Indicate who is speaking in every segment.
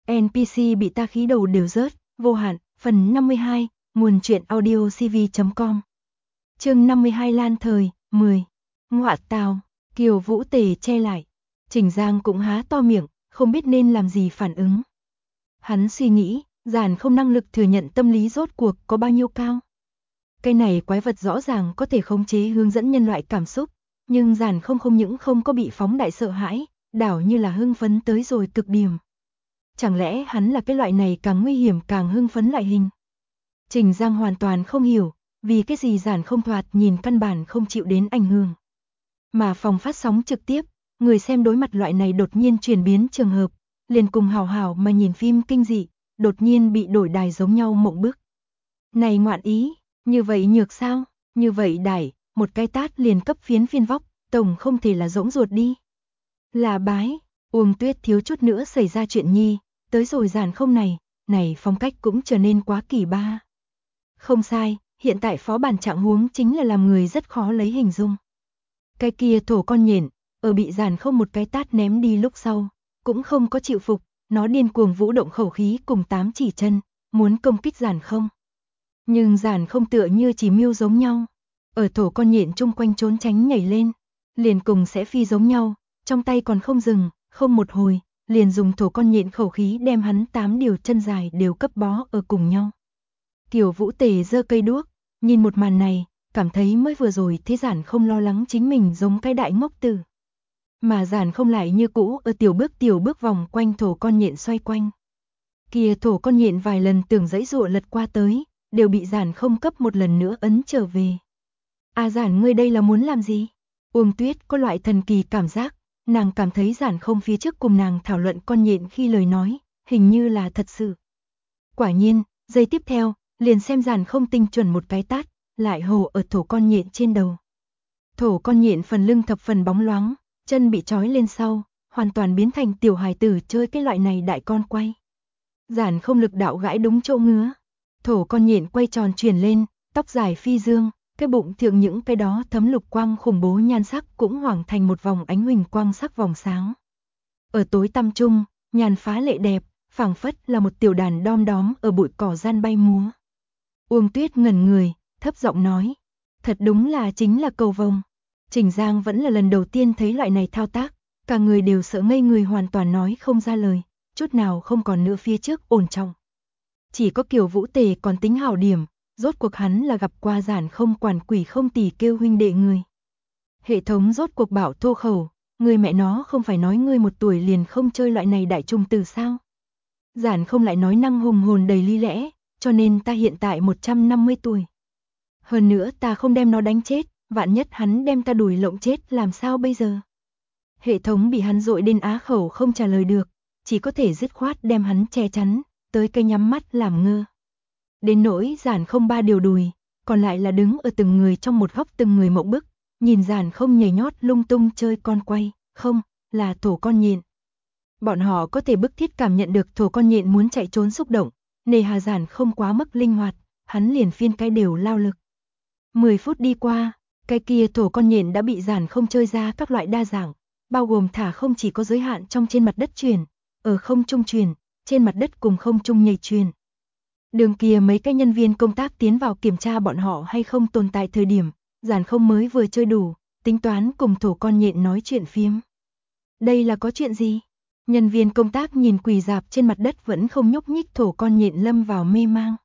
Speaker 1: NPC bị ta khí đầu đều rớt, vô hạn, phần 52, nguồn truyện audio cv.com. Chương 52 Lan Thời, 10. Ngọa tào, Kiều Vũ Tề che lại. Trình Giang cũng há to miệng, không biết nên làm gì phản ứng. Hắn suy nghĩ, Giản không năng lực thừa nhận tâm lý rốt cuộc có bao nhiêu cao. Cái này quái vật rõ ràng có thể khống chế hướng dẫn nhân loại cảm xúc, nhưng Giản không những không có bị phóng đại sợ hãi, đảo như là hưng phấn tới rồi cực điểm. Chẳng lẽ hắn là cái loại này càng nguy hiểm càng hưng phấn loại hình? Trình Giang hoàn toàn không hiểu, vì cái gì Giản không thoạt nhìn căn bản không chịu đến ảnh hưởng. Mà phòng phát sóng trực tiếp, người xem đối mặt loại này đột nhiên chuyển biến trường hợp, liền cùng hào hào mà nhìn phim kinh dị, đột nhiên bị đổi đài giống nhau mộng bức. Này ngoạn ý, như vậy nhược sao, như vậy đài, một cái tát liền cấp phiến phiên vóc, tổng không thể là rỗng ruột đi. Là bái, Uông Tuyết thiếu chút nữa xảy ra chuyện nhi, tới rồi Giản không này phong cách cũng trở nên quá kỳ ba. Không sai, hiện tại phó bản trạng huống chính là làm người rất khó lấy hình dung. Cái kia thổ con nhện, ở bị Giản không một cái tát ném đi lúc sau, cũng không có chịu phục, nó điên cuồng vũ động khẩu khí cùng 8 chỉ chân, muốn công kích Giản không. Nhưng Giản không tựa như chỉ miêu giống nhau, ở thổ con nhện chung quanh trốn tránh nhảy lên, liền cùng sẽ phi giống nhau, trong tay còn không dừng, không một hồi, liền dùng thổ con nhện khẩu khí đem hắn 8 điều chân dài đều cấp bó ở cùng nhau. Kiều Vũ Tề giơ cây đuốc, nhìn một màn này, cảm thấy mới vừa rồi thế Giản không lo lắng chính mình giống cái đại ngốc tử. Mà Giản không lại như cũ ở tiểu bước vòng quanh thổ con nhện xoay quanh. Kia thổ con nhện vài lần tưởng giãy giụa lật qua tới, đều bị Giản không cấp một lần nữa ấn trở về. À Giản ngươi đây là muốn làm gì? Uông Tuyết có loại thần kỳ cảm giác, nàng cảm thấy Giản không phía trước cùng nàng thảo luận con nhện khi lời nói, hình như là thật sự. Quả nhiên, giây tiếp theo, liền xem Giản không tinh chuẩn một cái tát, lại hồ ở thổ con nhện trên đầu. Thổ con nhện phần lưng thập phần bóng loáng, chân bị trói lên sau, hoàn toàn biến thành tiểu hài tử chơi cái loại này đại con quay. Giản không lực đạo gãi đúng chỗ ngứa. Thổ con nhện quay tròn chuyển lên, tóc dài phi dương, cái bụng thượng những cái đó thấm lục quang khủng bố nhan sắc cũng hoàng thành một vòng ánh huỳnh quang sắc vòng sáng. Ở tối tăm trung, nhàn phá lệ đẹp, phảng phất là một tiểu đàn đom đóm ở bụi cỏ gian bay múa. Uông Tuyết ngẩn người, thấp giọng nói, thật đúng là chính là cầu vồng. Trình Giang vẫn là lần đầu tiên thấy loại này thao tác, cả người đều sợ ngây người hoàn toàn nói không ra lời, chút nào không còn nữa phía trước ổn trọng. Chỉ có Kiều Vũ Tề còn tính hảo điểm, rốt cuộc hắn là gặp qua Giản không quản quỷ không tỉ kêu huynh đệ người. Hệ thống rốt cuộc bảo thô khẩu, người mẹ nó không phải nói ngươi 1 tuổi liền không chơi loại này đại trung từ sao? Giản không lại nói năng hùng hồn đầy lý lẽ, cho nên ta hiện tại 150 tuổi. Hơn nữa ta không đem nó đánh chết, vạn nhất hắn đem ta đuổi lộng chết làm sao bây giờ? Hệ thống bị hắn dội đến á khẩu không trả lời được, chỉ có thể dứt khoát đem hắn che chắn, tới cây nhắm mắt làm ngơ. Đến nỗi Giản không 3 điều đùi, còn lại là đứng ở từng người trong một góc từng người mộng bức, nhìn Giản không nhảy nhót lung tung chơi con quay, không, là thổ con nhện. Bọn họ có thể bức thiết cảm nhận được thổ con nhện muốn chạy trốn xúc động, nề hà Giản không quá mức linh hoạt, hắn liền phiên cái đều lao lực. 10 phút đi qua, cái kia thổ con nhện đã bị Giản không chơi ra các loại đa dạng, bao gồm thả không chỉ có giới hạn trong trên mặt đất truyền, ở không trung truyền, trên mặt đất cùng không trung nhảy truyền. Đường kia mấy cái nhân viên công tác tiến vào kiểm tra bọn họ hay không tồn tại thời điểm, Giản không mới vừa chơi đủ, tính toán cùng thổ con nhện nói chuyện phiếm. Đây là có chuyện gì? Nhân viên công tác nhìn quỳ rạp trên mặt đất vẫn không nhúc nhích thổ con nhện lâm vào mê mang.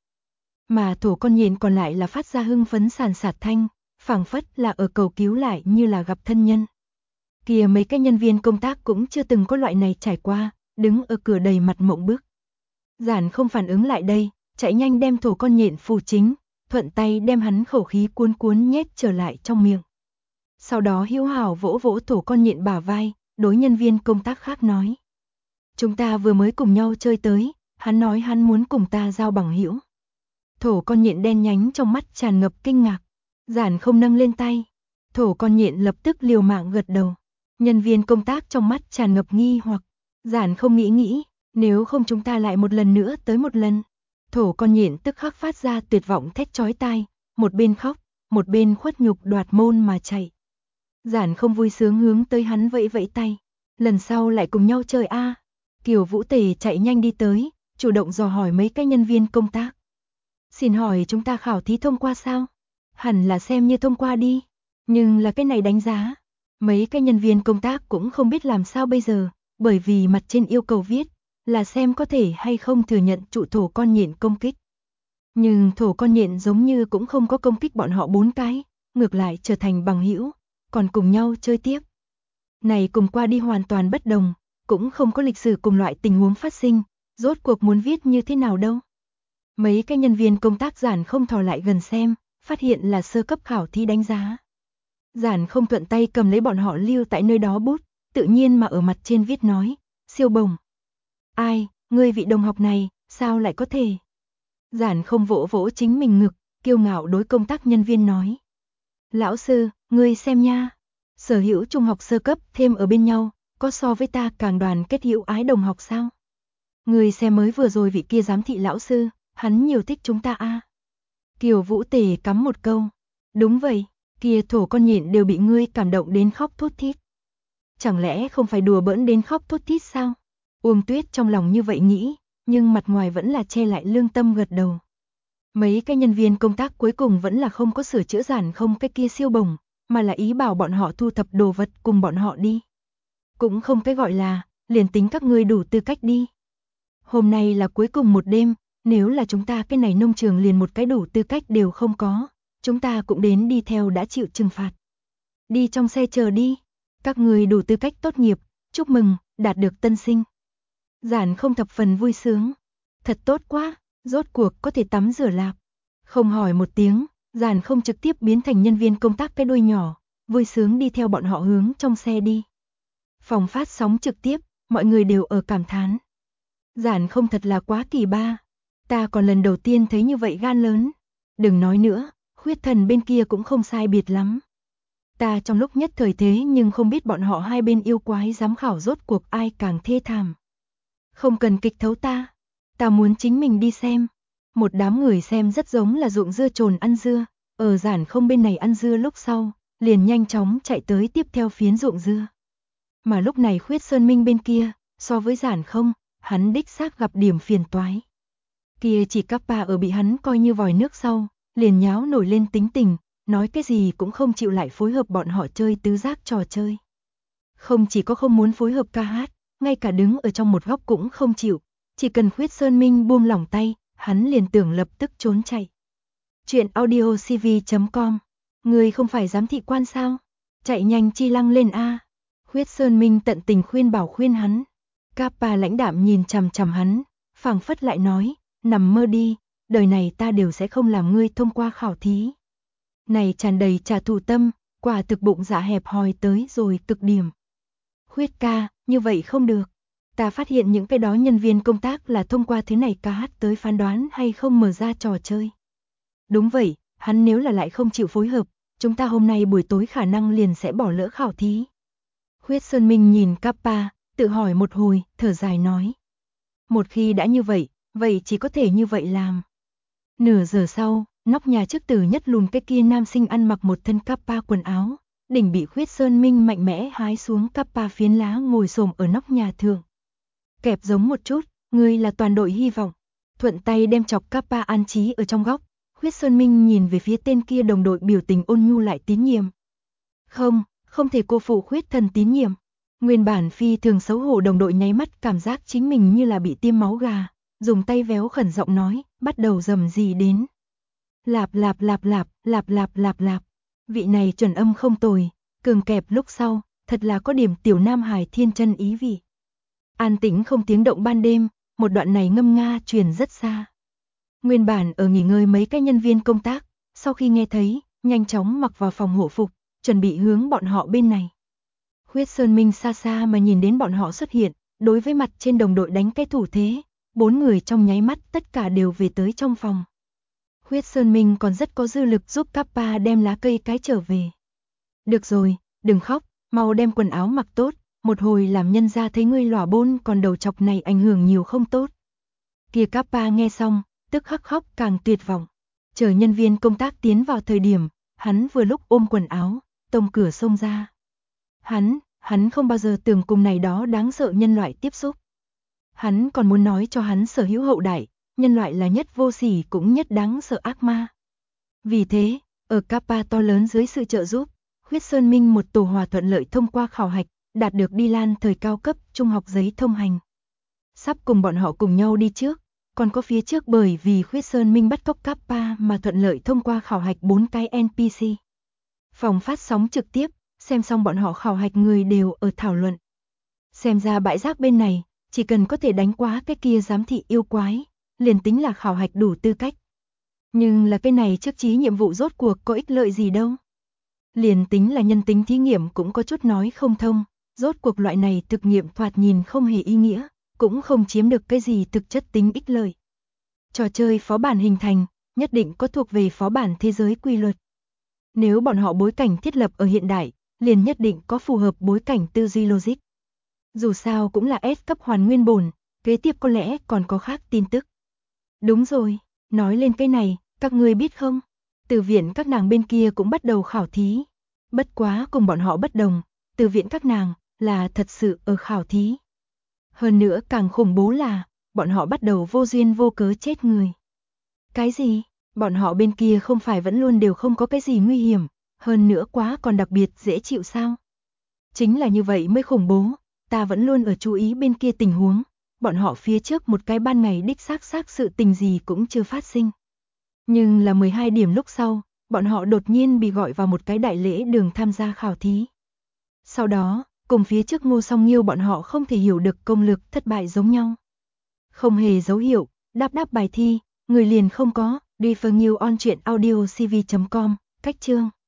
Speaker 1: Mà thổ con nhện còn lại là phát ra hưng phấn sàn sạt thanh, phảng phất là ở cầu cứu lại như là gặp thân nhân. Kìa mấy cái nhân viên công tác cũng chưa từng có loại này trải qua, đứng ở cửa đầy mặt mộng bức. Giản không phản ứng lại đây, chạy nhanh đem thổ con nhện phủ chính, thuận tay đem hắn khẩu khí cuốn cuốn nhét trở lại trong miệng. Sau đó hữu hảo vỗ vỗ thổ con nhện bả vai, đối nhân viên công tác khác nói. Chúng ta vừa mới cùng nhau chơi tới, hắn nói hắn muốn cùng ta giao bằng hữu. Thổ con nhện đen nhánh trong mắt tràn ngập kinh ngạc, Giản không nâng lên tay. Thổ con nhện lập tức liều mạng gật đầu. Nhân viên công tác trong mắt tràn ngập nghi hoặc, Giản không nghĩ, nếu không chúng ta lại một lần nữa tới một lần. Thổ con nhện tức khắc phát ra tuyệt vọng thét chói tai, một bên khóc, một bên khuất nhục đoạt môn mà chạy. Giản không vui sướng hướng tới hắn vẫy vẫy tay, lần sau lại cùng nhau chơi a. Kiều Vũ Tề chạy nhanh đi tới, chủ động dò hỏi mấy cái nhân viên công tác. Xin hỏi chúng ta khảo thí thông qua sao? Hẳn là xem như thông qua đi. Nhưng là cái này đánh giá. Mấy cái nhân viên công tác cũng không biết làm sao bây giờ, bởi vì mặt trên yêu cầu viết là xem có thể hay không thừa nhận trụ thổ con nhện công kích. Nhưng thổ con nhện giống như cũng không có công kích bọn họ 4 cái, ngược lại trở thành bằng hữu, còn cùng nhau chơi tiếp. Này cùng qua đi hoàn toàn bất đồng, cũng không có lịch sử cùng loại tình huống phát sinh, rốt cuộc muốn viết như thế nào đâu. Mấy cái nhân viên công tác giản không thò lại gần xem, phát hiện là sơ cấp khảo thí đánh giá. Giản không thuận tay cầm lấy bọn họ lưu tại nơi đó bút, tự nhiên mà ở mặt trên viết nói, siêu bổng. Ai, ngươi vị đồng học này, sao lại có thể? Giản không vỗ vỗ chính mình ngực, kiêu ngạo đối công tác nhân viên nói. Lão sư, ngươi xem nha, sở hữu trung học sơ cấp thêm ở bên nhau, có so với ta càng đoàn kết hữu ái đồng học sao? Ngươi xem mới vừa rồi vị kia giám thị lão sư, hắn nhiều thích chúng ta a. Kiều Vũ Tề cắm một câu. Đúng vậy, kia thổ con nhện đều bị ngươi cảm động đến khóc thút thít. Chẳng lẽ không phải đùa bỡn đến khóc thút thít sao? Uông Tuyết trong lòng như vậy nghĩ, nhưng mặt ngoài vẫn là che lại lương tâm gật đầu. Mấy cái nhân viên công tác cuối cùng vẫn là không có sửa chữa giản không cái kia siêu bổng, mà là ý bảo bọn họ thu thập đồ vật cùng bọn họ đi. Cũng không cái gọi là, liền tính các ngươi đủ tư cách đi. Hôm nay là cuối cùng một đêm, nếu là chúng ta cái này nông trường liền một cái đủ tư cách đều không có, chúng ta cũng đến đi theo đã chịu trừng phạt. Đi trong xe chờ đi, các người đủ tư cách tốt nghiệp, chúc mừng, đạt được tân sinh. Giản không thập phần vui sướng, thật tốt quá, rốt cuộc có thể tắm rửa lạp. Không hỏi một tiếng, Giản không trực tiếp biến thành nhân viên công tác cái đuôi nhỏ, vui sướng đi theo bọn họ hướng trong xe đi. Phòng phát sóng trực tiếp, mọi người đều ở cảm thán. Giản không thật là quá kỳ ba, ta còn lần đầu tiên thấy như vậy gan lớn. Đừng nói nữa, Khuyết Thần bên kia cũng không sai biệt lắm. Ta trong lúc nhất thời thế nhưng không biết bọn họ hai bên yêu quái giám khảo rốt cuộc ai càng thê thảm. Không cần kịch thấu ta muốn chính mình đi xem. Một đám người xem rất giống là ruộng dưa trồn ăn dưa, ở Giản không bên này ăn dưa lúc sau, liền nhanh chóng chạy tới tiếp theo phiến ruộng dưa. Mà lúc này Khuyết Sơn Minh bên kia, so với Giản không, hắn đích xác gặp điểm phiền toái. Kia chỉ Kappa ở bị hắn coi như vòi nước sau, liền nháo nổi lên tính tình, nói cái gì cũng không chịu lại phối hợp bọn họ chơi tứ giác trò chơi. Không chỉ có không muốn phối hợp ca hát, ngay cả đứng ở trong một góc cũng không chịu, chỉ cần Khuyết Sơn Minh buông lỏng tay, hắn liền tưởng lập tức trốn chạy. Chuyện audiocv.com. Người không phải giám thị quan sao? Chạy nhanh chi lăng lên a. Khuyết Sơn Minh tận tình khuyên bảo khuyên hắn. Kappa lãnh đạm nhìn chằm chằm hắn, phảng phất lại nói, nằm mơ đi, đời này ta đều sẽ không làm ngươi thông qua khảo thí. Này tràn đầy trả thù tâm, quả thực bụng dạ hẹp hòi tới rồi cực điểm. Khuyết ca, như vậy không được. Ta phát hiện những cái đó nhân viên công tác là thông qua thứ này ca hát tới phán đoán hay không mở ra trò chơi. Đúng vậy, hắn nếu là lại không chịu phối hợp, chúng ta hôm nay buổi tối khả năng liền sẽ bỏ lỡ khảo thí. Khuyết Sơn Minh nhìn Kappa, tự hỏi một hồi, thở dài nói. Một khi đã như vậy, vậy chỉ có thể như vậy làm. Nửa giờ sau, nóc nhà trước từ nhất lùn cái kia nam sinh ăn mặc một thân Kappa quần áo, đỉnh bị Khuyết Sơn Minh mạnh mẽ hái xuống Kappa phiến lá ngồi xổm ở nóc nhà thượng. Kẹp giống một chút, ngươi là toàn đội hy vọng. Thuận tay đem chọc Kappa an trí ở trong góc, Khuyết Sơn Minh nhìn về phía tên kia đồng đội biểu tình ôn nhu lại tín nhiệm. Không thể cô phụ Khuyết Thần tín nhiệm. Nguyên bản phi thường xấu hổ đồng đội nháy mắt cảm giác chính mình như là bị tiêm máu gà, dùng tay véo khẩn giọng nói, bắt đầu rầm rì đến. Lạp lạp lạp lạp, lạp lạp lạp lạp. Vị này chuẩn âm không tồi, cường kẹp lúc sau, thật là có điểm tiểu nam hài thiên chân ý vị. An tĩnh không tiếng động ban đêm, một đoạn này ngâm nga truyền rất xa. Nguyên bản ở nghỉ ngơi mấy cái nhân viên công tác, sau khi nghe thấy, nhanh chóng mặc vào phòng hộ phục, chuẩn bị hướng bọn họ bên này. Khuyết Sơn Minh xa xa mà nhìn đến bọn họ xuất hiện, đối với mặt trên đồng đội đánh cái thủ thế, 4 người trong nháy mắt tất cả đều về tới trong phòng. Khuyết Sơn Minh còn rất có dư lực giúp Kappa đem lá cây cái trở về. Được rồi, đừng khóc, mau đem quần áo mặc tốt, một hồi làm nhân ra thấy ngươi lỏa bôn còn đầu chọc này ảnh hưởng nhiều không tốt. Kia Kappa nghe xong, tức khắc khóc càng tuyệt vọng. Chờ nhân viên công tác tiến vào thời điểm, hắn vừa lúc ôm quần áo, tông cửa xông ra. Hắn không bao giờ tưởng cùng này đó đáng sợ nhân loại tiếp xúc. Hắn còn muốn nói cho hắn sở hữu hậu đại, nhân loại là nhất vô sỉ cũng nhất đáng sợ ác ma. Vì thế, ở Kappa to lớn dưới sự trợ giúp, Huyết Sơn Minh một tổ hòa thuận lợi thông qua khảo hạch, đạt được đi Lan thời cao cấp trung học giấy thông hành. Sắp cùng bọn họ cùng nhau đi trước, còn có phía trước bởi vì Huyết Sơn Minh bắt cóc Kappa mà thuận lợi thông qua khảo hạch 4 cái NPC. Phòng phát sóng trực tiếp, xem xong bọn họ khảo hạch người đều ở thảo luận. Xem ra bãi rác bên này, chỉ cần có thể đánh quá cái kia giám thị yêu quái, liền tính là khảo hạch đủ tư cách. Nhưng là cái này trước chí nhiệm vụ rốt cuộc có ích lợi gì đâu. Liền tính là nhân tính thí nghiệm cũng có chút nói không thông, rốt cuộc loại này thực nghiệm thoạt nhìn không hề ý nghĩa, cũng không chiếm được cái gì thực chất tính ích lợi. Trò chơi phó bản hình thành, nhất định có thuộc về phó bản thế giới quy luật. Nếu bọn họ bối cảnh thiết lập ở hiện đại, liền nhất định có phù hợp bối cảnh tư duy logic. Dù sao cũng là S cấp hoàn nguyên bổn, kế tiếp có lẽ còn có khác tin tức. Đúng rồi, nói lên cái này, các ngươi biết không? Từ viện các nàng bên kia cũng bắt đầu khảo thí. Bất quá cùng bọn họ bất đồng, từ viện các nàng là thật sự ở khảo thí. Hơn nữa càng khủng bố là, bọn họ bắt đầu vô duyên vô cớ chết người. Cái gì? Bọn họ bên kia không phải vẫn luôn đều không có cái gì nguy hiểm, hơn nữa quá còn đặc biệt dễ chịu sao? Chính là như vậy mới khủng bố, ta vẫn luôn ở chú ý bên kia tình huống, bọn họ phía trước một cái ban ngày đích xác sự tình gì cũng chưa phát sinh. Nhưng là 12 điểm lúc sau, bọn họ đột nhiên bị gọi vào một cái đại lễ đường tham gia khảo thí. Sau đó, cùng phía trước Ngô Song Nghiêu bọn họ không thể hiểu được công lực thất bại giống nhau. Không hề dấu hiệu, đáp bài thi, người liền không có, Refer New on truyện audio cv.com, cách chương.